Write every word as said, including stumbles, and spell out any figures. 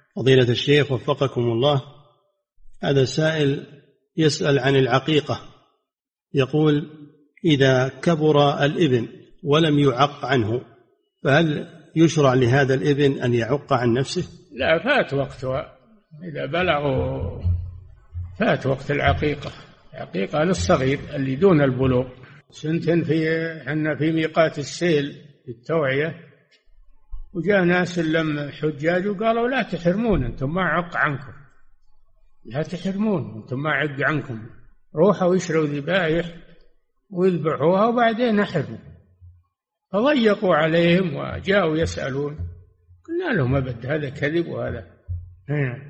فضيلة الشيخ وفقكم الله، هذا سائل يسأل عن العقيقة، يقول: إذا كبر الابن ولم يعق عنه فهل يشرع لهذا الابن أن يعق عن نفسه؟ لا، فات وقتها، إذا بلغوا فات وقت العقيقة. العقيقة للصغير اللي دون البلوغ. سنتين في حنا في ميقات السيل في التوعية، وجاء ناس لم حجاج وقالوا: لا تحرمون، أنتم ما عق عنكم، لا تحرمون، أنتم ما عق عنكم، روحوا يشروا ذبائح ويذبحوها وبعدين أحرموا. فضيقوا عليهم وجاءوا يسألون، قلنا لهم: أبد، هذا كذب وهذا